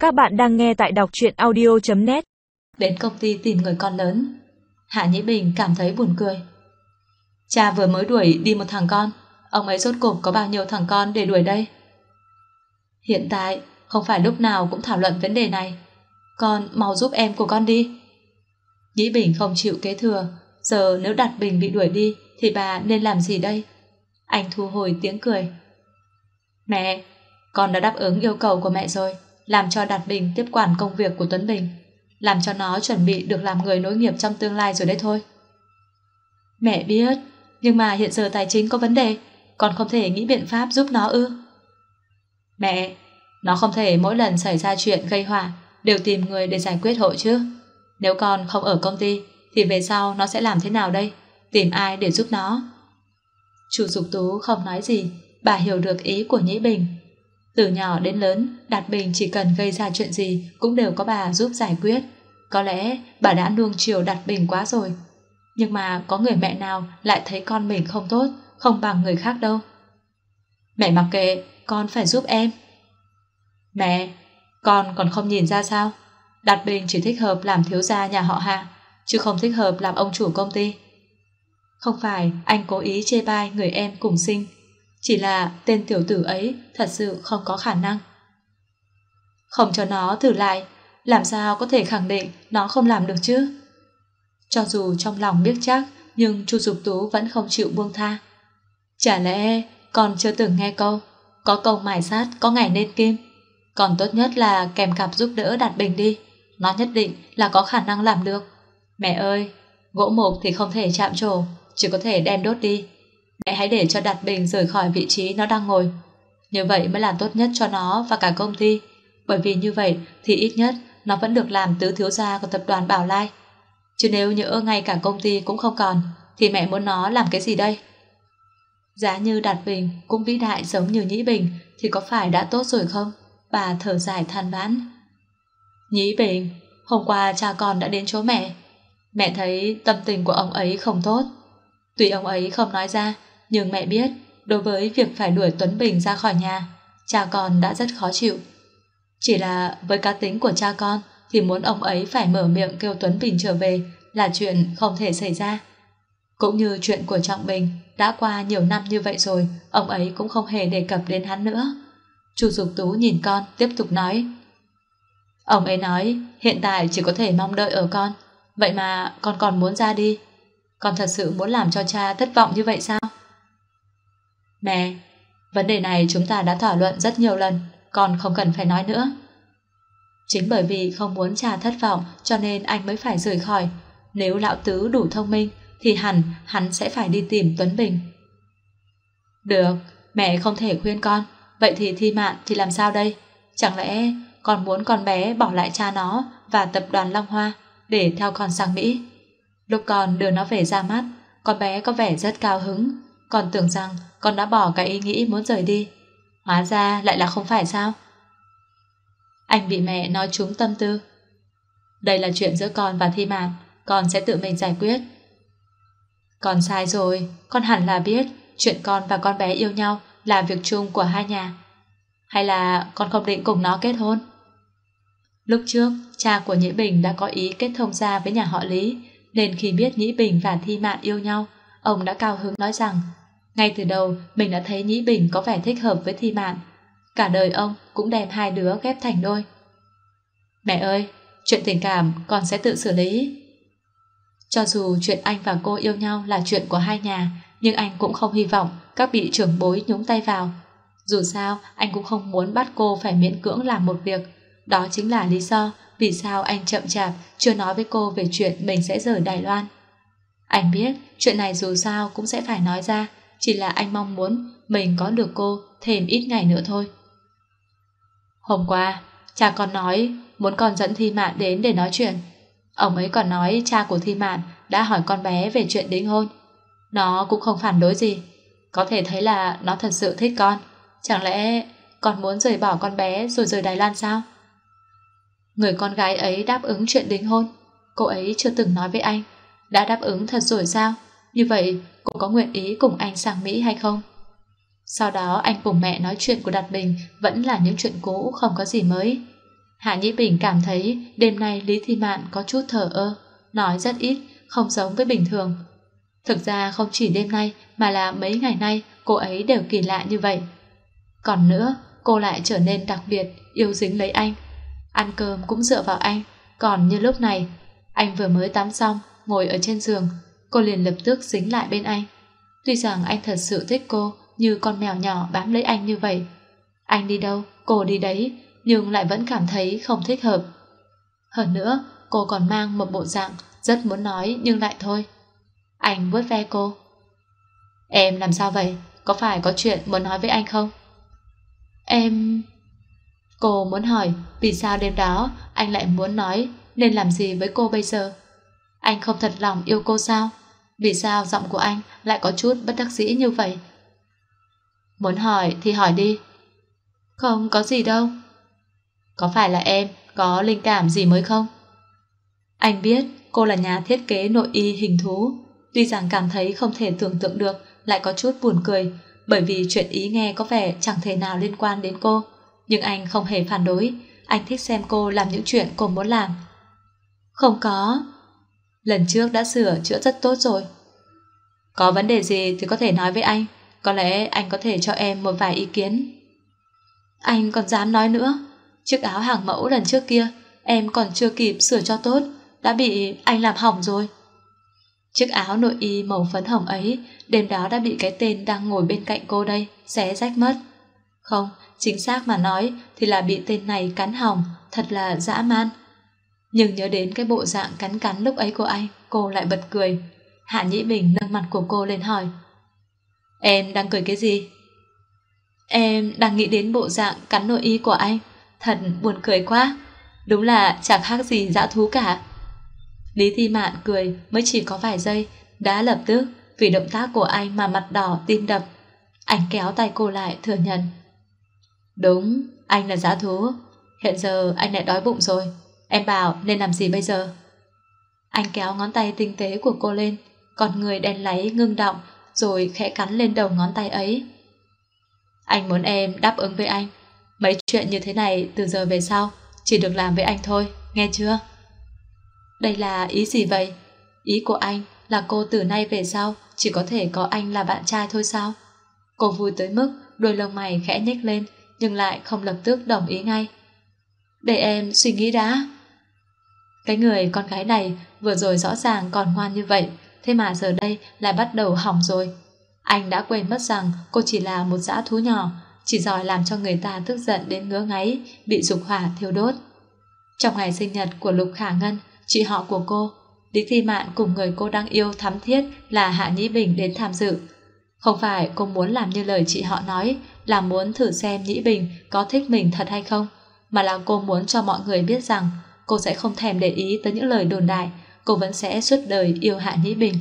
Các bạn đang nghe tại đọc truyện audio.net. Đến công ty tìm người con lớn. Hạ Nhĩ Bình cảm thấy buồn cười. Cha vừa mới đuổi đi một thằng con, ông ấy rốt cuộc có bao nhiêu thằng con để đuổi đây? Hiện tại không phải lúc nào cũng thảo luận vấn đề này. Con mau giúp em của con đi. Nhĩ Bình không chịu kế thừa. Giờ nếu Đạt Bình bị đuổi đi thì bà nên làm gì đây? Anh thu hồi tiếng cười. Mẹ, con đã đáp ứng yêu cầu của mẹ rồi, làm cho Đạt Bình tiếp quản công việc của Tuấn Bình, làm cho nó chuẩn bị được làm người nối nghiệp trong tương lai rồi đấy thôi. Mẹ biết, nhưng mà hiện giờ tài chính có vấn đề, con không thể nghĩ biện pháp giúp nó ư? Mẹ, nó không thể mỗi lần xảy ra chuyện gây họa đều tìm người để giải quyết hộ chứ. Nếu con không ở công ty thì về sau nó sẽ làm thế nào đây? Tìm ai để giúp nó? Chu Dục Tú không nói gì, bà hiểu được ý của Nhĩ Bình. Từ nhỏ đến lớn, Đạt Bình chỉ cần gây ra chuyện gì cũng đều có bà giúp giải quyết. Có lẽ bà đã nuông chiều Đạt Bình quá rồi. Nhưng mà có người mẹ nào lại thấy con mình không tốt, không bằng người khác đâu. Mẹ mặc kệ, con phải giúp em. Mẹ, con còn không nhìn ra sao? Đạt Bình chỉ thích hợp làm thiếu gia nhà họ Hạ, chứ không thích hợp làm ông chủ công ty. Không phải anh cố ý chê bai người em cùng sinh, chỉ là tên tiểu tử ấy thật sự không có khả năng. Không cho nó thử lại, làm sao có thể khẳng định nó không làm được chứ? Cho dù trong lòng biết chắc, nhưng Chu Dục Tú vẫn không chịu buông tha. Chả lẽ con chưa từng nghe câu có câu mài sát có ngày nên kim? Còn tốt nhất là kèm cặp giúp đỡ Đạt Bình đi, nó nhất định là có khả năng làm được. Mẹ ơi, gỗ mục thì không thể chạm trổ, chỉ có thể đem đốt đi. Mẹ hãy để cho Đạt Bình rời khỏi vị trí nó đang ngồi. Như vậy mới là tốt nhất cho nó và cả công ty. Bởi vì như vậy thì ít nhất nó vẫn được làm tứ thiếu gia của tập đoàn Bảo Lai. Chứ nếu nhỡ ngay cả công ty cũng không còn thì mẹ muốn nó làm cái gì đây? Giá như Đạt Bình cũng vĩ đại giống như Nhĩ Bình thì có phải đã tốt rồi không? Bà thở dài than vãn. Nhĩ Bình, hôm qua cha con đã đến chỗ mẹ. Mẹ thấy tâm tình của ông ấy không tốt. Tuy ông ấy không nói ra, nhưng mẹ biết đối với việc phải đuổi Tuấn Bình ra khỏi nhà, cha con đã rất khó chịu. Chỉ là với cá tính của cha con thì muốn ông ấy phải mở miệng kêu Tuấn Bình trở về là chuyện không thể xảy ra. Cũng như chuyện của Trọng Bình, đã qua nhiều năm như vậy rồi, ông ấy cũng không hề đề cập đến hắn nữa. Chu Dục Tú nhìn con, tiếp tục nói. Ông ấy nói hiện tại chỉ có thể mong đợi ở con, vậy mà con còn muốn ra đi. Con thật sự muốn làm cho cha thất vọng như vậy sao? Mẹ, vấn đề này chúng ta đã thảo luận rất nhiều lần, con không cần phải nói nữa. Chính bởi vì không muốn cha thất vọng cho nên anh mới phải rời khỏi. Nếu lão tứ đủ thông minh thì hắn sẽ phải đi tìm Tuấn Bình. Được, mẹ không thể khuyên con. Vậy thì Thi Mạn thì làm sao đây? Chẳng lẽ con muốn con bé bỏ lại cha nó và tập đoàn Long Hoa để theo con sang Mỹ? Lúc con đưa nó về ra mắt, con bé có vẻ rất cao hứng, còn tưởng rằng con đã bỏ cái ý nghĩ muốn rời đi. Hóa ra lại là không phải sao? Anh bị mẹ nói trúng tâm tư. Đây là chuyện giữa con và Thi Mạn, con sẽ tự mình giải quyết. Con sai rồi, con hẳn là biết chuyện con và con bé yêu nhau là việc chung của hai nhà. Hay là con không định cùng nó kết hôn? Lúc trước, cha của Nhĩ Bình đã có ý kết thông gia với nhà họ Lý, nên khi biết Nhĩ Bình và Thi Mạn yêu nhau, ông đã cao hứng nói rằng ngay từ đầu mình đã thấy Nhĩ Bình có vẻ thích hợp với Thi Mạn. Cả đời ông cũng đem hai đứa ghép thành đôi. Mẹ ơi, chuyện tình cảm con sẽ tự xử lý. Cho dù chuyện anh và cô yêu nhau là chuyện của hai nhà, nhưng anh cũng không hy vọng các vị trưởng bối nhúng tay vào. Dù sao, anh cũng không muốn bắt cô phải miễn cưỡng làm một việc. Đó chính là lý do vì sao anh chậm chạp chưa nói với cô về chuyện mình sẽ rời Đài Loan. Anh biết chuyện này dù sao cũng sẽ phải nói ra, chỉ là anh mong muốn mình có được cô thêm ít ngày nữa thôi. Hôm qua, cha con nói muốn con dẫn Thi Mạn đến để nói chuyện. Ông ấy còn nói cha của Thi Mạn đã hỏi con bé về chuyện đính hôn. Nó cũng không phản đối gì. Có thể thấy là nó thật sự thích con. Chẳng lẽ con muốn rời bỏ con bé rồi rời Đài Loan sao? Người con gái ấy đáp ứng chuyện đính hôn. Cô ấy chưa từng nói với anh. Đã đáp ứng thật rồi sao? Như vậy cô có nguyện ý cùng anh sang Mỹ hay không? Sau đó anh cùng mẹ nói chuyện của Đạt Bình vẫn là những chuyện cũ, không có gì mới. Hạ Nhĩ Bình cảm thấy đêm nay Lý Thi Mạn có chút thờ ơ, nói rất ít, không giống với bình thường. Thực ra không chỉ đêm nay mà là mấy ngày nay cô ấy đều kỳ lạ như vậy. Còn nữa, cô lại trở nên đặc biệt, yêu dính lấy anh. Ăn cơm cũng dựa vào anh. Còn như lúc này, anh vừa mới tắm xong, ngồi ở trên giường, cô liền lập tức dính lại bên anh. Tuy rằng anh thật sự thích cô, như con mèo nhỏ bám lấy anh như vậy. Anh đi đâu, cô đi đấy, nhưng lại vẫn cảm thấy không thích hợp. Hơn nữa, cô còn mang một bộ dạng rất muốn nói nhưng lại thôi. Anh vuốt ve cô. Em làm sao vậy? Có phải có chuyện muốn nói với anh không? Em... Cô muốn hỏi vì sao đêm đó anh lại muốn nói nên làm gì với cô bây giờ. Anh không thật lòng yêu cô sao? Vì sao giọng của anh lại có chút bất đắc dĩ như vậy? Muốn hỏi thì hỏi đi. Không có gì đâu. Có phải là em có linh cảm gì mới không? Anh biết cô là nhà thiết kế nội y hình thú. Tuy rằng cảm thấy không thể tưởng tượng được, lại có chút buồn cười, bởi vì chuyện ý nghe có vẻ chẳng thể nào liên quan đến cô. Nhưng anh không hề phản đối. Anh thích xem cô làm những chuyện cô muốn làm. Không có. Lần trước đã sửa chữa rất tốt rồi. Có vấn đề gì thì có thể nói với anh. Có lẽ anh có thể cho em một vài ý kiến. Anh còn dám nói nữa. Chiếc áo hàng mẫu lần trước kia em còn chưa kịp sửa cho tốt, đã bị anh làm hỏng rồi. Chiếc áo nội y màu phấn hồng ấy đêm đó đã bị cái tên đang ngồi bên cạnh cô đây xé rách mất. Không, chính xác mà nói thì là bị tên này cắn hỏng, thật là dã man. Nhưng nhớ đến cái bộ dạng cắn cắn lúc ấy của anh, cô lại bật cười. Hạ Nhĩ Bình nâng mặt của cô lên hỏi. Em đang cười cái gì? Em đang nghĩ đến bộ dạng cắn nội y của anh. Thật buồn cười quá. Đúng là chẳng khác gì dã thú cả. Lý Thi Mạn cười mới chỉ có vài giây, đã lập tức vì động tác của anh mà mặt đỏ tim đập. Anh kéo tay cô lại thừa nhận. Đúng, anh là dã thú. Hiện giờ anh lại đói bụng rồi. Em bảo nên làm gì bây giờ? Anh kéo ngón tay tinh tế của cô lên, còn người đen láy ngưng động, rồi khẽ cắn lên đầu ngón tay ấy. Anh muốn em đáp ứng với anh. Mấy chuyện như thế này từ giờ về sau chỉ được làm với anh thôi, nghe chưa? Đây là ý gì vậy? Ý của anh là cô từ nay về sau chỉ có thể có anh là bạn trai thôi sao? Cô vui tới mức đôi lông mày khẽ nhếch lên, nhưng lại không lập tức đồng ý ngay. Để em suy nghĩ đã. Cái người con gái này vừa rồi rõ ràng còn ngoan như vậy, thế mà giờ đây lại bắt đầu hỏng rồi. Anh đã quên mất rằng cô chỉ là một dã thú nhỏ, chỉ giỏi làm cho người ta tức giận đến ngứa ngáy, bị dục hỏa thiêu đốt. Trong ngày sinh nhật của Lục Khả Ngân, chị họ của cô, Lý Thi Mạn cùng người cô đang yêu thắm thiết là Hạ Nhĩ Bình đến tham dự. Không phải cô muốn làm như lời chị họ nói, là muốn thử xem Nhĩ Bình có thích mình thật hay không, mà là cô muốn cho mọi người biết rằng cô sẽ không thèm để ý tới những lời đồn đại, cô vẫn sẽ suốt đời yêu Hạ Nhĩ Bình.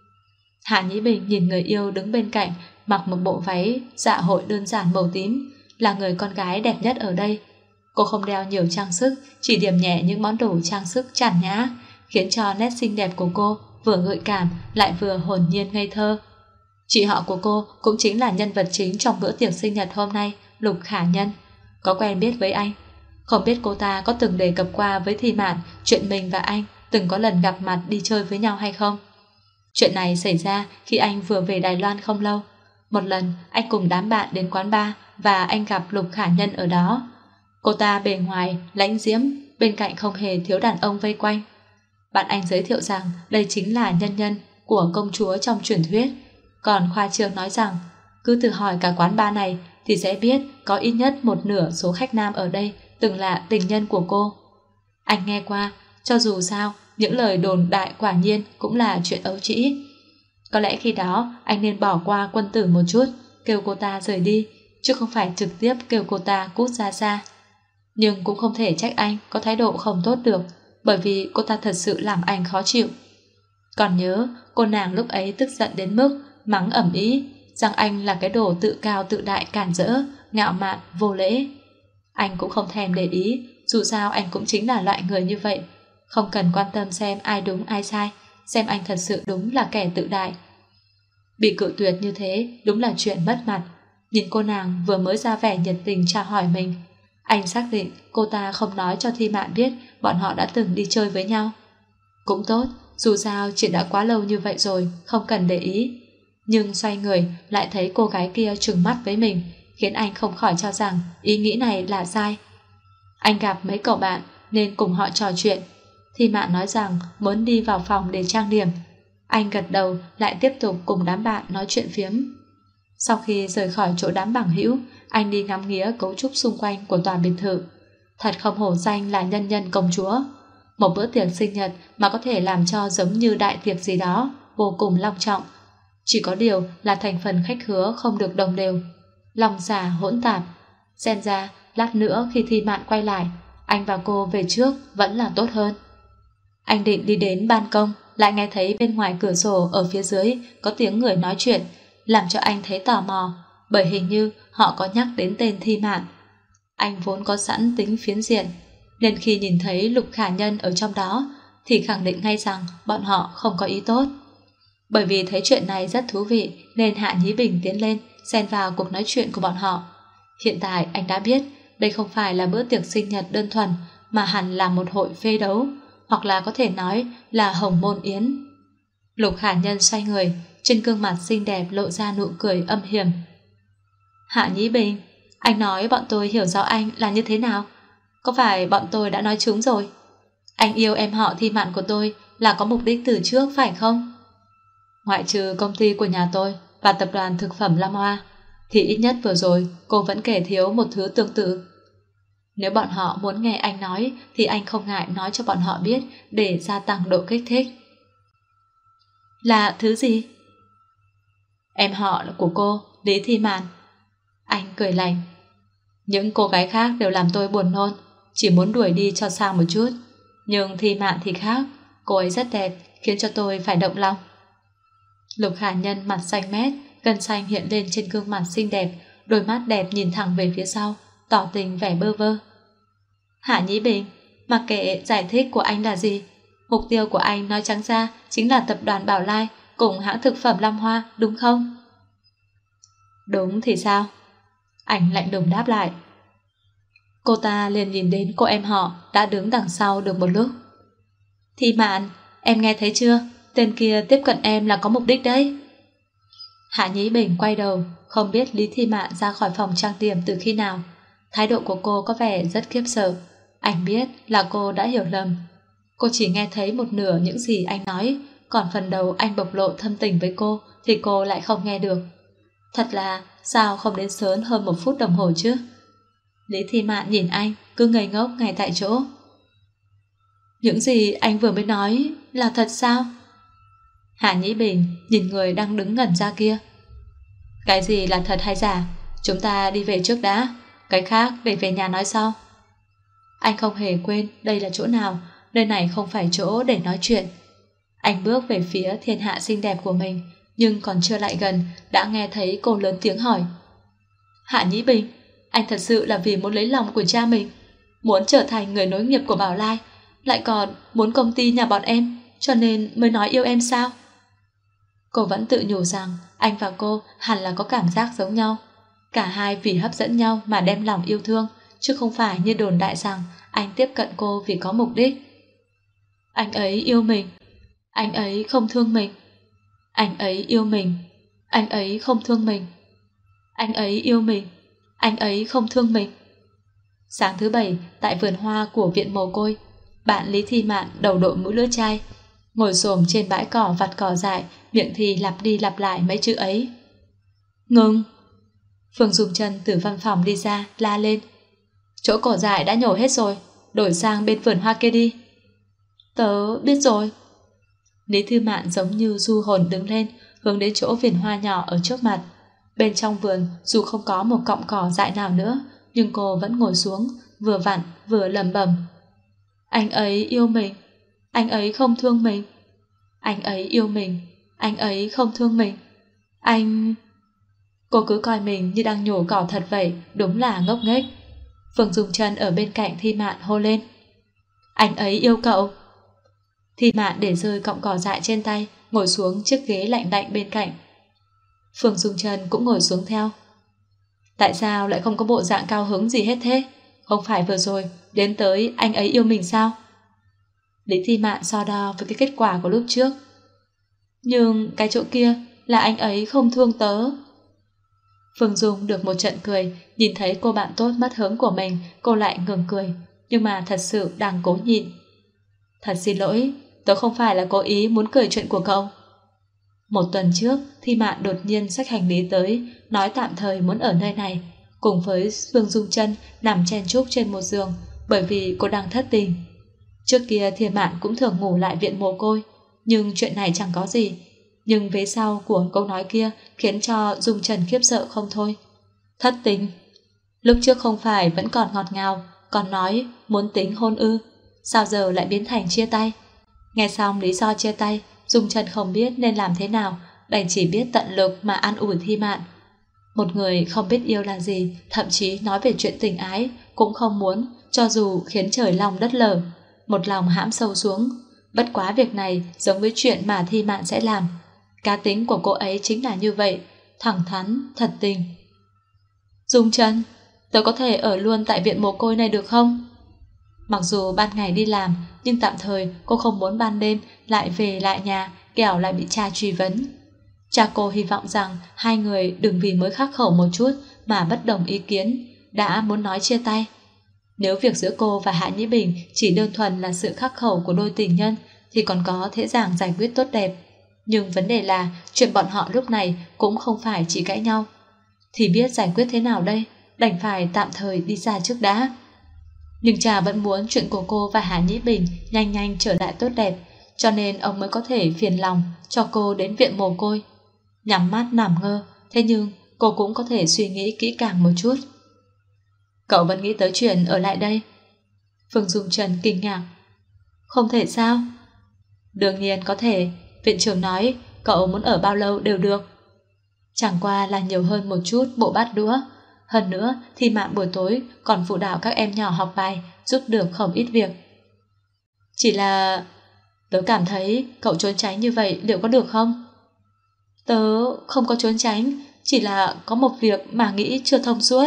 Hạ Nhĩ Bình nhìn người yêu đứng bên cạnh, mặc một bộ váy dạ hội đơn giản màu tím, là người con gái đẹp nhất ở đây. Cô không đeo nhiều trang sức, chỉ điểm nhẹ những món đồ trang sức chản nhã, khiến cho nét xinh đẹp của cô vừa gợi cảm lại vừa hồn nhiên ngây thơ. Chị họ của cô cũng chính là nhân vật chính trong bữa tiệc sinh nhật hôm nay, Lục Khả Nhân. Có quen biết với anh. Không biết cô ta có từng đề cập qua với Thi Mạn chuyện mình và anh từng có lần gặp mặt đi chơi với nhau hay không? Chuyện này xảy ra khi anh vừa về Đài Loan không lâu. Một lần anh cùng đám bạn đến quán bar và anh gặp Lục Khả Nhân ở đó. Cô ta bề ngoài lãnh diễm, bên cạnh không hề thiếu đàn ông vây quanh. Bạn anh giới thiệu rằng đây chính là nhân nhân của công chúa trong truyền thuyết. Còn khoa trương nói rằng cứ thử hỏi cả quán bar này thì sẽ biết có ít nhất một nửa số khách nam ở đây từng là tình nhân của cô. Anh nghe qua, cho dù sao những lời đồn đại quả nhiên cũng là chuyện ấu trĩ. Có lẽ khi đó anh nên bỏ qua quân tử một chút, kêu cô ta rời đi, chứ không phải trực tiếp kêu cô ta cút ra xa. Nhưng cũng không thể trách anh có thái độ không tốt được, bởi vì cô ta thật sự làm anh khó chịu. Còn nhớ cô nàng lúc ấy tức giận đến mức mắng ầm ĩ rằng anh là cái đồ tự cao tự đại cản rỡ, ngạo mạn, vô lễ. Anh cũng không thèm để ý, dù sao anh cũng chính là loại người như vậy, không cần quan tâm xem ai đúng ai sai, xem anh thật sự đúng là kẻ tự đại. Bị cự tuyệt như thế đúng là chuyện mất mặt. Nhìn cô nàng vừa mới ra vẻ nhiệt tình chào hỏi mình, Anh xác định cô ta không nói cho Thi Mạn biết bọn họ đã từng đi chơi với nhau. Cũng tốt, dù sao chuyện đã quá lâu như vậy rồi, không cần để ý. Nhưng xoay người lại thấy cô gái kia trừng mắt với mình, khiến anh không khỏi cho rằng ý nghĩ này là sai. Anh gặp mấy cậu bạn nên cùng họ trò chuyện. Thi Mạn nói rằng muốn đi vào phòng để trang điểm. Anh gật đầu lại tiếp tục cùng đám bạn nói chuyện phiếm. Sau khi rời khỏi chỗ đám bằng hữu, anh đi ngắm nghía cấu trúc xung quanh của tòa biệt thự. Thật không hổ danh là nhân nhân công chúa. Một bữa tiệc sinh nhật mà có thể làm cho giống như đại tiệc gì đó, vô cùng long trọng. Chỉ có điều là thành phần khách khứa không được đồng đều, lòng giả hỗn tạp. Xem ra lát nữa khi Thi Mạn quay lại, anh và cô về trước vẫn là tốt hơn. Anh định đi đến ban công, lại nghe thấy bên ngoài cửa sổ ở phía dưới có tiếng người nói chuyện, làm cho anh thấy tò mò, bởi hình như họ có nhắc đến tên Thi Mạn. Anh vốn có sẵn tính phiến diện, nên khi nhìn thấy Lục Khả Nhân ở trong đó thì khẳng định ngay rằng bọn họ không có ý tốt. Bởi vì thấy chuyện này rất thú vị nên Hạ Nhĩ Bình tiến lên xen vào cuộc nói chuyện của bọn họ. Hiện tại anh đã biết đây không phải là bữa tiệc sinh nhật đơn thuần, mà hẳn là một hội phê đấu, hoặc là có thể nói là hồng môn yến. Lục Khả Nhân xoay người, trên gương mặt xinh đẹp lộ ra nụ cười âm hiểm. Hạ Nhĩ Bình, anh nói bọn tôi hiểu rõ anh là như thế nào? Có phải bọn tôi đã nói trúng rồi? Anh yêu em họ Thi Mạn của tôi là có mục đích từ trước phải không? Ngoại trừ công ty của nhà tôi và tập đoàn thực phẩm Lam Hoa, thì ít nhất vừa rồi cô vẫn kể thiếu một thứ tương tự. Nếu bọn họ muốn nghe anh nói thì anh không ngại nói cho bọn họ biết để gia tăng độ kích thích. Là thứ gì? Em họ của cô, Lý Thi Mạn. Anh cười lạnh. Những cô gái khác đều làm tôi buồn nôn, chỉ muốn đuổi đi cho sang một chút. Nhưng Thi Mạn thì khác, cô ấy rất đẹp, khiến cho tôi phải động lòng. Lục Khả Nhân mặt xanh mét, gân xanh hiện lên trên gương mặt xinh đẹp, đôi mắt đẹp nhìn thẳng về phía sau, tỏ tình vẻ bơ vơ. Hạ Nhĩ Bình, mặc kệ giải thích của anh là gì, mục tiêu của anh nói trắng ra chính là tập đoàn Bảo Lai cùng hãng thực phẩm Lam Hoa, đúng không? Đúng thì sao? Anh lạnh lùng đáp lại. Cô ta liền nhìn đến cô em họ đã đứng đằng sau được một lúc. Thi Mạn, em nghe thấy chưa? Tên kia tiếp cận em là có mục đích đấy. Hạ Nhĩ Bình quay đầu, không biết Lý Thi Mạn ra khỏi phòng trang điểm từ khi nào. Thái độ của cô có vẻ rất khiếp sợ. Anh biết là cô đã hiểu lầm. Cô chỉ nghe thấy một nửa những gì anh nói, còn phần đầu anh bộc lộ thâm tình với cô thì cô lại không nghe được. Thật là sao không đến sớm hơn 1 phút đồng hồ chứ? Lý Thi Mạn nhìn anh cứ ngây ngốc ngay tại chỗ. Những gì anh vừa mới nói là thật sao? Hạ Nhĩ Bình nhìn người đang đứng ngẩn ra kia. Cái gì là thật hay giả? Chúng ta đi về trước đã, cái khác để về nhà nói sau. Anh không hề quên đây là chỗ nào, nơi này không phải chỗ để nói chuyện. Anh bước về phía thiên hạ xinh đẹp của mình, nhưng còn chưa lại gần đã nghe thấy cô lớn tiếng hỏi. Hạ Nhĩ Bình, anh thật sự là vì muốn lấy lòng của cha mình, muốn trở thành người nối nghiệp của Bảo Lai, lại còn muốn công ty nhà bọn em, cho nên mới nói yêu em sao? Cô vẫn tự nhủ rằng anh và cô hẳn là có cảm giác giống nhau. Cả hai vì hấp dẫn nhau mà đem lòng yêu thương, chứ không phải như đồn đại rằng anh tiếp cận cô vì có mục đích. Anh ấy yêu mình, anh ấy không thương mình. Anh ấy yêu mình, anh ấy không thương mình. Anh ấy yêu mình, anh ấy không thương mình. Sáng thứ Bảy, tại vườn hoa của viện mồ côi, bạn Lý Thi Mạn đầu đội mũ lưỡi chai, ngồi xổm trên bãi cỏ vặt cỏ dại, miệng thì lặp đi lặp lại mấy chữ ấy. Ngừng! Phương Dung Chân từ văn phòng đi ra, la lên. Chỗ cỏ dại đã nhổ hết rồi, đổi sang bên vườn hoa kia đi. Tớ biết rồi. Lý Thư Mạn giống như du hồn đứng lên, hướng đến chỗ vườn hoa nhỏ ở trước mặt. Bên trong vườn dù không có một cọng cỏ dại nào nữa, nhưng cô vẫn ngồi xuống, vừa vặn vừa lẩm bẩm. Anh ấy yêu mình, anh ấy không thương mình. Anh ấy yêu mình, anh ấy không thương mình. Anh... Cô cứ coi mình như đang nhổ cỏ thật vậy, đúng là ngốc nghếch. Phương Dung Chân ở bên cạnh Thi Mạn hô lên. Anh ấy yêu cậu. Thi Mạn để rơi cọng cỏ dại trên tay, ngồi xuống chiếc ghế lạnh lạnh bên cạnh. Phương Dung Chân cũng ngồi xuống theo. Tại sao lại không có bộ dạng cao hứng gì hết thế? không phải vừa rồi đến tới anh ấy yêu mình sao? Lý Thi Mạn so đo với cái kết quả của lúc trước. Nhưng cái chỗ kia là anh ấy không thương tớ. Phương Dung được một trận cười, nhìn thấy cô bạn tốt mất hứng của mình, cô lại ngừng cười, nhưng mà thật sự đang cố nhịn. Thật xin lỗi, tớ không phải là cố ý muốn cười chuyện của cậu. Một tuần trước, Thi Mạn đột nhiên xách hành lý tới, nói tạm thời muốn ở nơi này, cùng với Phương Dung Chân nằm chen chúc trên một giường, bởi vì cô đang thất tình. Trước kia Thi Mạn cũng thường ngủ lại viện mồ côi, nhưng chuyện này chẳng có gì. Nhưng vế sau của câu nói kia khiến cho Dung Trần khiếp sợ không thôi. Thất tình? Lúc trước không phải vẫn còn ngọt ngào, còn nói muốn tính hôn ư, sao giờ lại biến thành chia tay? Nghe xong lý do chia tay, Dung Trần không biết nên làm thế nào, đành chỉ biết tận lực mà an ủi Thi Mạn. Một người không biết yêu là gì, thậm chí nói về chuyện tình ái cũng không muốn, cho dù khiến trời lòng đất lở, một lòng hãm sâu xuống. Bất quá việc này giống với chuyện mà Thi Mạn sẽ làm. Cá tính của cô ấy chính là như vậy, thẳng thắn, thật tình. Dung Trần, tớ có thể ở luôn tại viện mồ côi này được không? Mặc dù ban ngày đi làm, nhưng tạm thời cô không muốn ban đêm lại về lại nhà, kẻo lại bị cha truy vấn. Cha cô hy vọng rằng hai người đừng vì mới khắc khẩu một chút mà bất đồng ý kiến, đã muốn nói chia tay. Nếu việc giữa cô và Hạ Nhĩ Bình chỉ đơn thuần là sự khắc khẩu của đôi tình nhân thì còn có dễ dàng giải quyết tốt đẹp. Nhưng vấn đề là chuyện bọn họ lúc này cũng không phải chỉ cãi nhau. Thì biết giải quyết thế nào đây, đành phải tạm thời đi ra trước đã. Nhưng cha vẫn muốn chuyện của cô và Hạ Nhĩ Bình nhanh nhanh trở lại tốt đẹp, cho nên ông mới có thể phiền lòng cho cô đến viện mồ côi. Nhắm mắt nằm ngơ, thế nhưng cô cũng có thể suy nghĩ kỹ càng một chút. Cậu vẫn nghĩ tới chuyện ở lại đây? Phương Dung Trần kinh ngạc. Không thể sao? Đương nhiên có thể, viện trưởng nói cậu muốn ở bao lâu đều được. Chẳng qua là nhiều hơn một chút bộ bát đũa. Hơn nữa thì Mạn buổi tối còn phụ đạo các em nhỏ học bài, giúp được không ít việc. Chỉ là tớ cảm thấy cậu trốn tránh như vậy liệu có được không? Tớ không có trốn tránh, chỉ là có một việc mà nghĩ chưa thông suốt.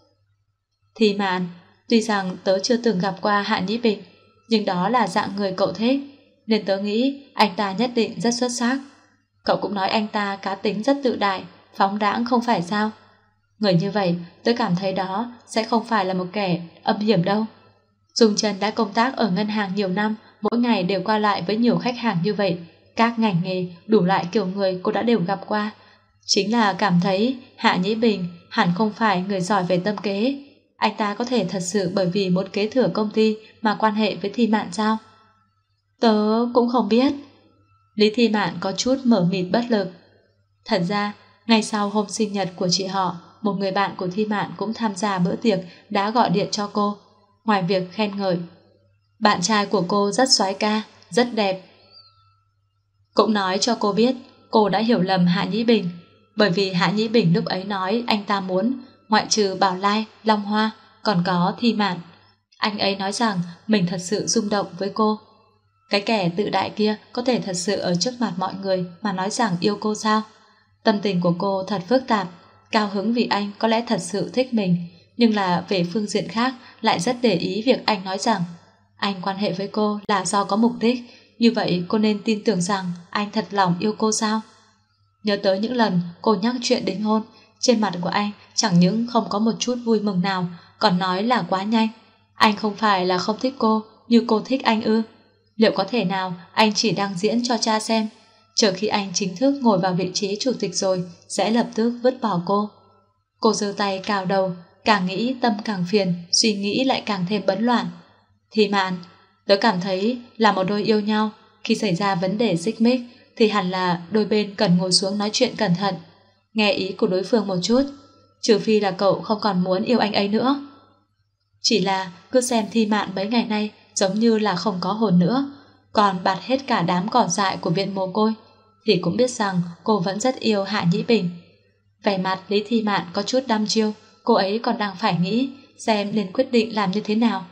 Thì Mạn, tuy rằng tớ chưa từng gặp qua Hạ Nhĩ Bình, nhưng đó là dạng người cậu thích, nên tớ nghĩ anh ta nhất định rất xuất sắc. Cậu cũng nói anh ta cá tính rất tự đại, phóng đãng không phải sao? Người như vậy, tớ cảm thấy đó sẽ không phải là một kẻ âm hiểm đâu. Dung Trần đã công tác ở ngân hàng nhiều năm, mỗi ngày đều qua lại với nhiều khách hàng như vậy. Các ngành nghề, đủ loại kiểu người cô đã đều gặp qua. Chính là cảm thấy Hạ Nhĩ Bình hẳn không phải người giỏi về tâm kế. Anh ta có thể thật sự bởi vì muốn kế thừa công ty mà quan hệ với Thi Mạn sao? Tớ cũng không biết. Lý Thi Mạn có chút mở mịt bất lực. Thật ra, ngay sau hôm sinh nhật của chị họ, một người bạn của Thi Mạn cũng tham gia bữa tiệc đã gọi điện cho cô. Ngoài việc khen ngợi, bạn trai của cô rất soái ca, rất đẹp. Cũng nói cho cô biết cô đã hiểu lầm Hạ Nhĩ Bình, bởi vì Hạ Nhĩ Bình lúc ấy nói anh ta muốn ngoại trừ Bảo Lai, Long Hoa còn có Thi Mạn. Anh ấy nói rằng mình thật sự rung động với cô. Cái kẻ tự đại kia có thể thật sự ở trước mặt mọi người mà nói rằng yêu cô sao? Tâm tình của cô thật phức tạp, cao hứng vì anh có lẽ thật sự thích mình, nhưng là về phương diện khác lại rất để ý việc anh nói rằng anh quan hệ với cô là do có mục đích. Như vậy cô nên tin tưởng rằng anh thật lòng yêu cô sao? Nhớ tới những lần cô nhắc chuyện đính hôn, trên mặt của anh chẳng những không có một chút vui mừng nào, còn nói là quá nhanh. Anh không phải là không thích cô, như cô thích anh ư? Liệu có thể nào anh chỉ đang diễn cho cha xem, chờ khi anh chính thức ngồi vào vị trí chủ tịch rồi sẽ lập tức vứt bỏ cô? Cô giơ tay cào đầu, càng nghĩ tâm càng phiền, suy nghĩ lại càng thêm bấn loạn. Thì Mạn, tớ cảm thấy là một đôi yêu nhau, khi xảy ra vấn đề xích mích thì hẳn là đôi bên cần ngồi xuống nói chuyện cẩn thận, nghe ý của đối phương một chút, trừ phi là cậu không còn muốn yêu anh ấy nữa. Chỉ là cứ xem Thi Mạn mấy ngày nay giống như là không có hồn nữa, còn bạt hết cả đám cỏ dại của viện mồ côi, thì cũng biết rằng cô vẫn rất yêu Hạ Nhĩ Bình. Vẻ mặt Lý Thi Mạn có chút đăm chiêu, cô ấy còn đang phải nghĩ xem nên quyết định làm như thế nào.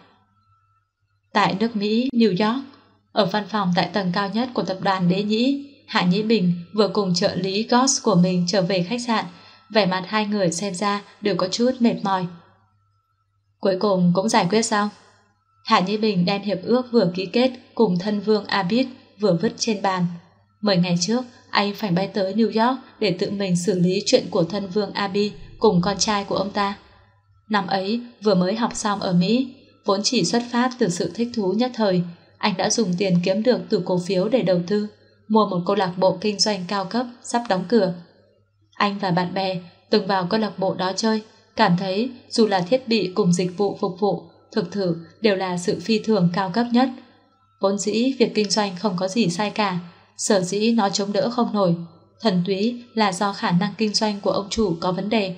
Tại nước Mỹ, New York, ở văn phòng tại tầng cao nhất của tập đoàn Đế Nhĩ, Hạ Nhĩ Bình vừa cùng trợ lý Goss của mình trở về khách sạn, vẻ mặt hai người xem ra đều có chút mệt mỏi. Cuối cùng cũng giải quyết xong. Hạ Nhĩ Bình đem hiệp ước vừa ký kết cùng thân vương Abid vừa vứt trên bàn. 10 ngày trước, anh phải bay tới New York để tự mình xử lý chuyện của thân vương Abid cùng con trai của ông ta. Năm ấy, vừa mới học xong ở Mỹ, vốn chỉ xuất phát từ sự thích thú nhất thời, anh đã dùng tiền kiếm được từ cổ phiếu để đầu tư, mua một câu lạc bộ kinh doanh cao cấp sắp đóng cửa. Anh và bạn bè từng vào câu lạc bộ đó chơi, cảm thấy dù là thiết bị cùng dịch vụ phục vụ, thực thử đều là sự phi thường cao cấp nhất. Vốn dĩ việc kinh doanh không có gì sai cả, sở dĩ nó chống đỡ không nổi, thuần túy là do khả năng kinh doanh của ông chủ có vấn đề.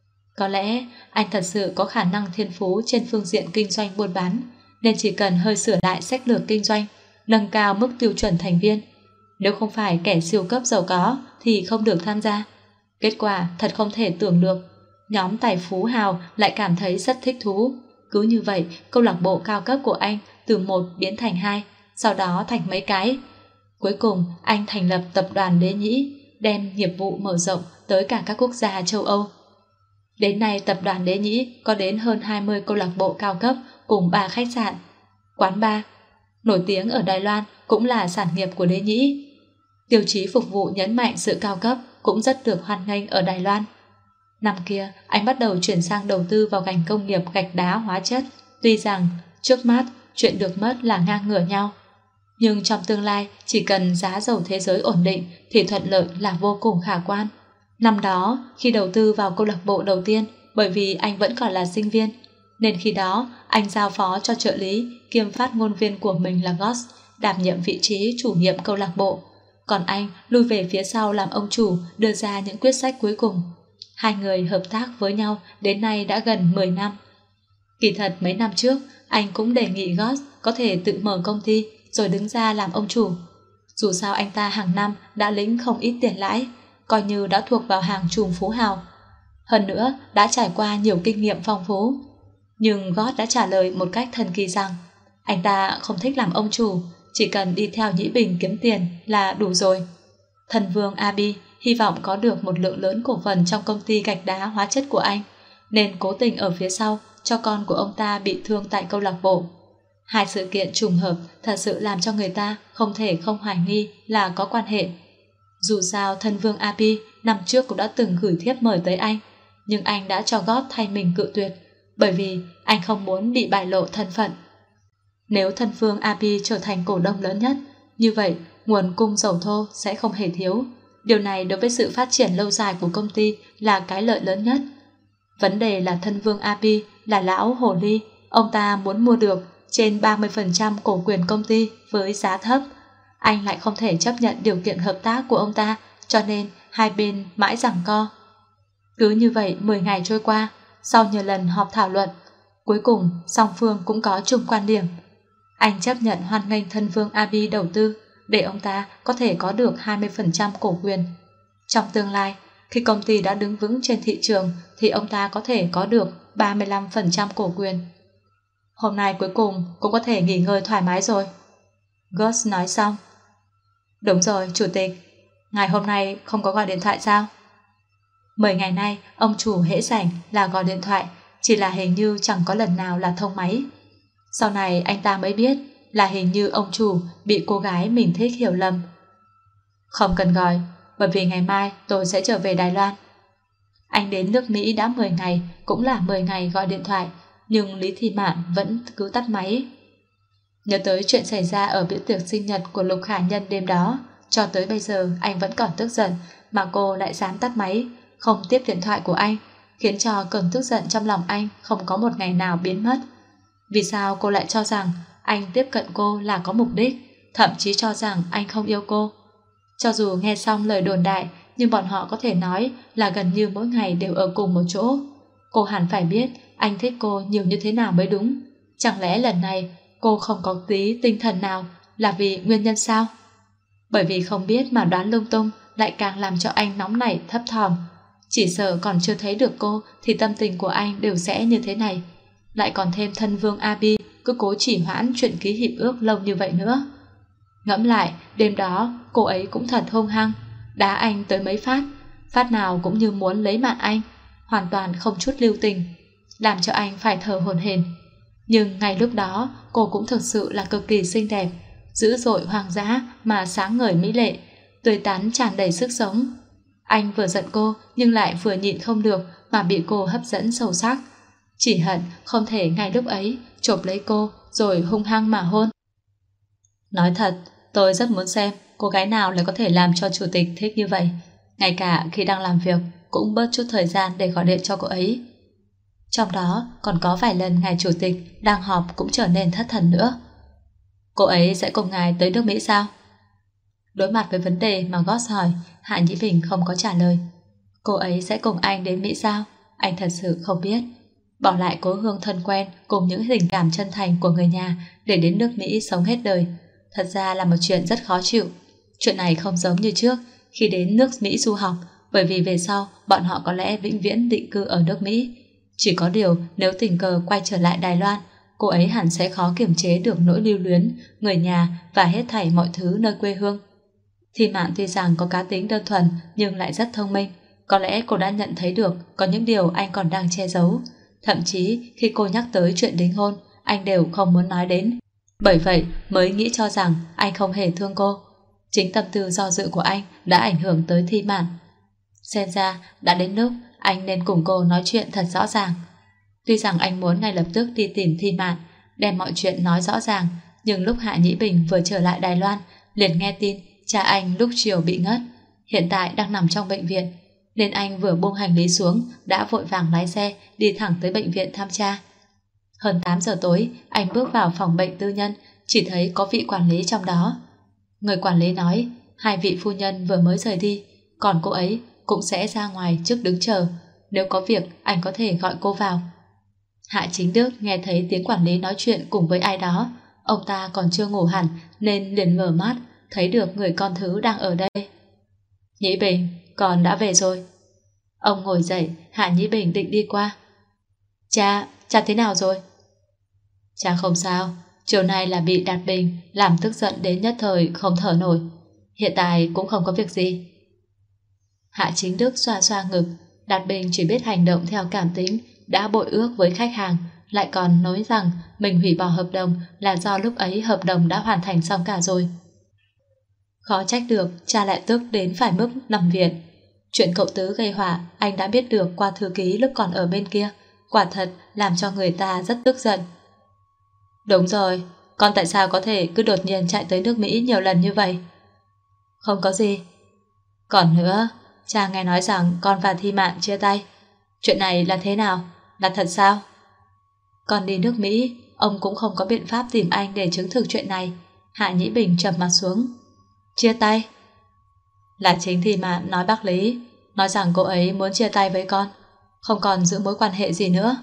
Có lẽ anh thật sự có khả năng thiên phú trên phương diện kinh doanh buôn bán, nên chỉ cần hơi sửa lại sách lược kinh doanh, nâng cao mức tiêu chuẩn thành viên. Nếu không phải kẻ siêu cấp giàu có thì không được tham gia. Kết quả thật không thể tưởng được. Nhóm tài phú hào lại cảm thấy rất thích thú. Cứ như vậy, câu lạc bộ cao cấp của anh từ 1 biến thành 2, sau đó thành mấy cái. Cuối cùng, anh thành lập tập đoàn Đế Nhĩ, đem nghiệp vụ mở rộng tới cả các quốc gia châu Âu. Đến nay, tập đoàn Đế Nhĩ có đến hơn 20 câu lạc bộ cao cấp cùng 3 khách sạn, quán bar. Nổi tiếng ở Đài Loan cũng là sản nghiệp của Đế Nhĩ. Tiêu chí phục vụ nhấn mạnh sự cao cấp cũng rất được hoan nghênh ở Đài Loan. Năm kia, anh bắt đầu chuyển sang đầu tư vào ngành công nghiệp gạch đá hóa chất. Tuy rằng, trước mắt, chuyện được mất là ngang ngửa nhau. Nhưng trong tương lai, chỉ cần giá dầu thế giới ổn định thì thuận lợi là vô cùng khả quan. Năm đó, khi đầu tư vào câu lạc bộ đầu tiên, bởi vì anh vẫn còn là sinh viên, nên khi đó anh giao phó cho trợ lý kiêm phát ngôn viên của mình là Goss đảm nhiệm vị trí chủ nhiệm câu lạc bộ. Còn anh lui về phía sau làm ông chủ, đưa ra những quyết sách cuối cùng. Hai người hợp tác với nhau đến nay đã gần 10 năm. Kỳ thật mấy năm trước, anh cũng đề nghị Goss có thể tự mở công ty rồi đứng ra làm ông chủ. Dù sao anh ta hàng năm đã lĩnh không ít tiền lãi, coi như đã thuộc vào hàng trùm phú hào. Hơn nữa, đã trải qua nhiều kinh nghiệm phong phú. Nhưng Goss đã trả lời một cách thần kỳ rằng anh ta không thích làm ông chủ, chỉ cần đi theo Nhĩ Bình kiếm tiền là đủ rồi. Thần vương Abid hy vọng có được một lượng lớn cổ phần trong công ty gạch đá hóa chất của anh, nên cố tình ở phía sau cho con của ông ta bị thương tại câu lạc bộ. Hai sự kiện trùng hợp thật sự làm cho người ta không thể không hoài nghi là có quan hệ. Dù sao thân vương Abid năm trước cũng đã từng gửi thiếp mời tới anh, nhưng anh đã cho Goss thay mình cự tuyệt, bởi vì anh không muốn bị bại lộ thân phận. Nếu thân vương Abid trở thành cổ đông lớn nhất, như vậy nguồn cung dầu thô sẽ không hề thiếu. Điều này đối với sự phát triển lâu dài của công ty là cái lợi lớn nhất. Vấn đề là thân vương Abid là lão hồ ly, ông ta muốn mua được trên 30% cổ quyền công ty với giá thấp. Anh lại không thể chấp nhận điều kiện hợp tác của ông ta, cho nên hai bên mãi giằng co. Cứ như vậy 10 ngày trôi qua, sau nhiều lần họp thảo luận, cuối cùng song phương cũng có chung quan điểm. Anh chấp nhận hoan nghênh thân vương Abid đầu tư để ông ta có thể có được 20% cổ quyền. Trong tương lai, khi công ty đã đứng vững trên thị trường thì ông ta có thể có được 35% cổ quyền. Hôm nay cuối cùng cũng có thể nghỉ ngơi thoải mái rồi. Goss nói xong. Đúng rồi, chủ tịch. Ngày hôm nay không có gọi điện thoại sao? 10 ngày nay, ông chủ hễ rảnh là gọi điện thoại, chỉ là hình như chẳng có lần nào là thông máy. Sau này anh ta mới biết là hình như ông chủ bị cô gái mình thích hiểu lầm. Không cần gọi, bởi vì ngày mai tôi sẽ trở về Đài Loan. Anh đến nước Mỹ đã 10 ngày, cũng là 10 ngày gọi điện thoại, nhưng Lý Thị Mạn vẫn cứ tắt máy. Nhớ tới chuyện xảy ra ở bữa tiệc sinh nhật của Lục Khả Nhân đêm đó, cho tới bây giờ anh vẫn còn tức giận mà cô lại dám tắt máy, không tiếp điện thoại của anh, khiến cho cơn tức giận trong lòng anh không có một ngày nào biến mất. Vì sao cô lại cho rằng anh tiếp cận cô là có mục đích, thậm chí cho rằng anh không yêu cô? Cho dù nghe xong lời đồn đại, nhưng bọn họ có thể nói là gần như mỗi ngày đều ở cùng một chỗ. Cô hẳn phải biết anh thích cô nhiều như thế nào mới đúng. Chẳng lẽ lần này cô không có tí tinh thần nào là vì nguyên nhân sao? Bởi vì không biết mà đoán lung tung lại càng làm cho anh nóng nảy thấp thỏm. Chỉ sợ còn chưa thấy được cô thì tâm tình của anh đều sẽ như thế này. Lại còn thêm thân vương Abid cứ cố chỉ hoãn chuyện ký hiệp ước lâu như vậy nữa. Ngẫm lại, đêm đó cô ấy cũng thật hung hăng, đá anh tới mấy phát, phát nào cũng như muốn lấy mạng anh, hoàn toàn không chút lưu tình. làm cho anh phải thở hổn hển. Nhưng ngay lúc đó cô cũng thực sự là cực kỳ xinh đẹp, dữ dội hoang dã mà sáng ngời mỹ lệ, tươi tắn tràn đầy sức sống. Anh vừa giận cô nhưng lại vừa nhịn không được mà bị cô hấp dẫn sâu sắc. Chỉ hận không thể ngay lúc ấy chộp lấy cô rồi hung hăng mà hôn. Nói thật, tôi rất muốn xem cô gái nào lại có thể làm cho chủ tịch thích như vậy. Ngay cả khi đang làm việc cũng bớt chút thời gian để gọi điện cho cô ấy. Trong đó còn có vài lần ngài chủ tịch đang họp cũng trở nên thất thần nữa. Cô ấy sẽ cùng ngài tới nước Mỹ sao? Đối mặt với vấn đề mà Goss hỏi, Hạ Nhĩ Bình không có trả lời. Cô ấy sẽ cùng anh đến Mỹ sao? Anh thật sự không biết. Bỏ lại cố hương thân quen cùng những tình cảm chân thành của người nhà để đến nước Mỹ sống hết đời, thật ra là một chuyện rất khó chịu. Chuyện này không giống như trước khi đến nước Mỹ du học, bởi vì về sau bọn họ có lẽ vĩnh viễn định cư ở nước Mỹ. Chỉ có điều nếu tình cờ quay trở lại Đài Loan, cô ấy hẳn sẽ khó kiềm chế được nỗi lưu luyến, người nhà và hết thảy mọi thứ nơi quê hương. Thi Mạn tuy rằng có cá tính đơn thuần nhưng lại rất thông minh. Có lẽ cô đã nhận thấy được có những điều anh còn đang che giấu. Thậm chí khi cô nhắc tới chuyện đính hôn, anh đều không muốn nói đến. Bởi vậy mới nghĩ cho rằng anh không hề thương cô. Chính tâm tư do dự của anh đã ảnh hưởng tới Thi Mạn. Xem ra đã đến lúc anh nên cùng cô nói chuyện thật rõ ràng. Tuy rằng anh muốn ngay lập tức đi tìm Thi Mạn, đem mọi chuyện nói rõ ràng, nhưng lúc Hạ Nhĩ Bình vừa trở lại Đài Loan, liền nghe tin cha anh lúc chiều bị ngất, hiện tại đang nằm trong bệnh viện, nên anh vừa buông hành lý xuống đã vội vàng lái xe đi thẳng tới bệnh viện thăm cha. Hơn 8 giờ tối, anh bước vào phòng bệnh tư nhân, chỉ thấy có vị quản lý trong đó. Người quản lý nói, hai vị phu nhân vừa mới rời đi, còn cô ấy cũng sẽ ra ngoài trước đứng chờ. Nếu có việc, anh có thể gọi cô vào. Hạ Chính Đức nghe thấy tiếng quản lý nói chuyện cùng với ai đó. Ông ta còn chưa ngủ hẳn nên liền mở mắt, thấy được người con thứ đang ở đây. Nhĩ Bình, con đã về rồi. Ông ngồi dậy, Hạ Nhĩ Bình định đi qua. Cha thế nào rồi? Cha không sao, chiều nay là bị Đạt Bình làm tức giận đến nhất thời không thở nổi. Hiện tại cũng không có việc gì. Hạ Chính Đức xoa xoa ngực. Đạt Bình chỉ biết hành động theo cảm tính, đã bội ước với khách hàng, lại còn nói rằng mình hủy bỏ hợp đồng là do lúc ấy hợp đồng đã hoàn thành xong cả rồi. Khó trách được cha lại tức đến phải mức nằm viện. Chuyện cậu tứ gây họa anh đã biết được qua thư ký lúc còn ở bên kia, quả thật làm cho người ta rất tức giận. Đúng rồi, con tại sao có thể cứ đột nhiên chạy tới nước Mỹ nhiều lần như vậy? Không có gì. Còn nữa, cha nghe nói rằng con và Thi Mạn chia tay. Chuyện này là thế nào? Là thật sao? Con đi nước Mỹ, ông cũng không có biện pháp tìm anh để chứng thực chuyện này. Hạ Nhĩ Bình trầm mặt xuống. Chia tay? Là chính Thi Mạn nói bác Lý, nói rằng cô ấy muốn chia tay với con, không còn giữ mối quan hệ gì nữa.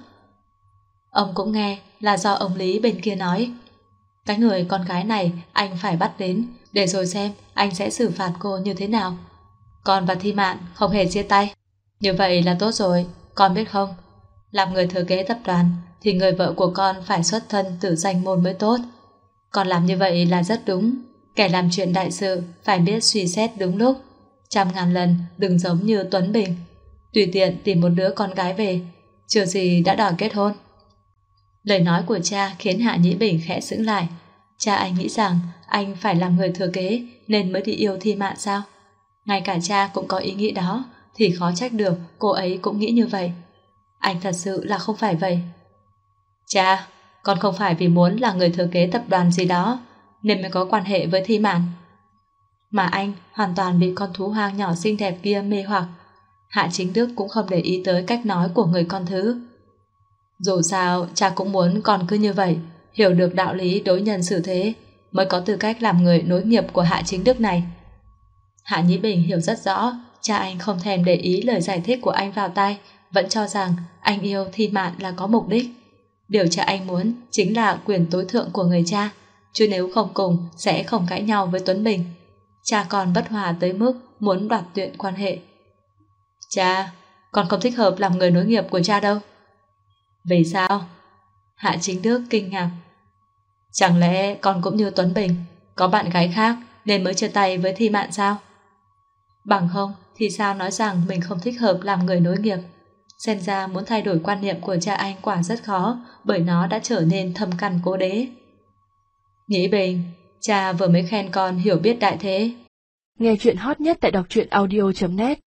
Ông cũng nghe là do ông Lý bên kia nói. Cái người con gái này anh phải bắt đến, để rồi xem anh sẽ xử phạt cô như thế nào. Con và Thi Mạn không hề chia tay. Như vậy là tốt rồi, con biết không? Làm người thừa kế tập đoàn thì người vợ của con phải xuất thân từ danh môn mới tốt. Con làm như vậy là rất đúng. Kẻ làm chuyện đại sự phải biết suy xét đúng lúc. 100.000 lần đừng giống như Tuấn Bình, tùy tiện tìm một đứa con gái về, chưa gì đã đòi kết hôn. Lời nói của cha khiến Hạ Nhĩ Bình khẽ sững lại. Cha anh nghĩ rằng anh phải làm người thừa kế nên mới đi yêu Thi Mạn sao? Ngay cả cha cũng có ý nghĩ đó thì khó trách được cô ấy cũng nghĩ như vậy. Anh thật sự là không phải vậy. Cha, con không phải vì muốn là người thừa kế tập đoàn gì đó nên mới có quan hệ với Thi Mạn. Mà anh hoàn toàn bị con thú hoang nhỏ xinh đẹp kia mê hoặc. Hạ Chính Đức cũng không để ý tới cách nói của người con thứ. Dù sao cha cũng muốn con cứ như vậy, hiểu được đạo lý đối nhân xử thế, mới có tư cách làm người nối nghiệp của Hạ Chính Đức này. Hạ Nhĩ Bình hiểu rất rõ cha anh không thèm để ý lời giải thích của anh vào tai, vẫn cho rằng anh yêu Thi Mạn là có mục đích. Điều cha anh muốn chính là quyền tối thượng của người cha, chứ nếu không cùng sẽ không cãi nhau với Tuấn Bình. Cha còn bất hòa tới mức muốn đoạt tuyệt quan hệ. Cha, con không thích hợp làm người nối nghiệp của cha đâu. Vì sao? Hạ Chính Đức kinh ngạc. Chẳng lẽ con cũng như Tuấn Bình, có bạn gái khác nên mới chia tay với Thi Mạn sao? Bằng không thì sao nói rằng mình không thích hợp làm người nối nghiệp? Xem ra muốn thay đổi quan niệm của cha anh quả rất khó, bởi nó đã trở nên thâm căn cố đế. Nhĩ Bình, cha vừa mới khen con hiểu biết đại thế. Nghe chuyện hot nhất tại đọc truyện audio.net